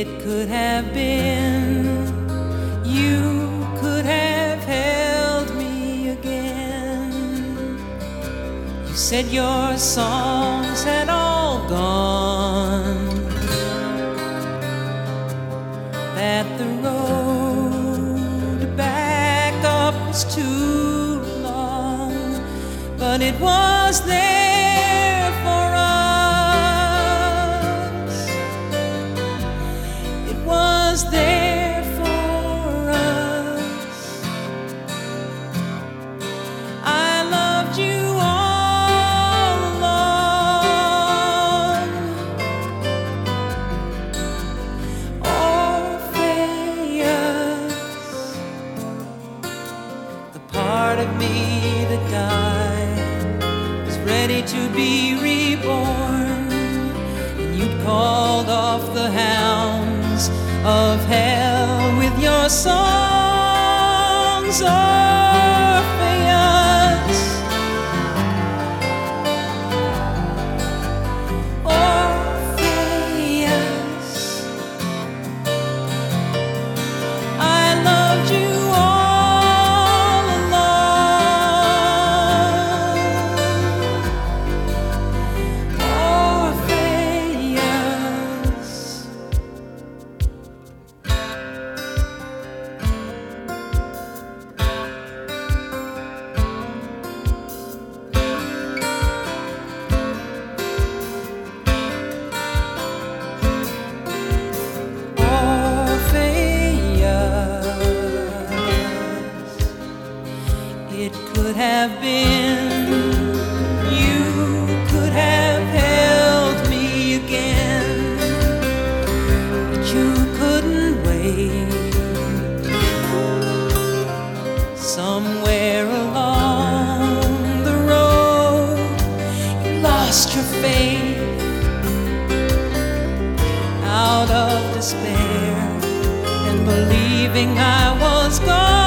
It could have been you could have held me again. You said your songs had all gone, that the road back up was too long, but it was there for us. It was there for us. I loved you all along. Orpheus, the part of me that died was ready to be reborn, and you'd called off the hounds of hell with your songs, Orpheus. Orpheus, I loved you all along. Orpheus. It could have been you could have held me again, but you couldn't wait. Somewhere along the road you lost your faith out of despair and believing I was gone.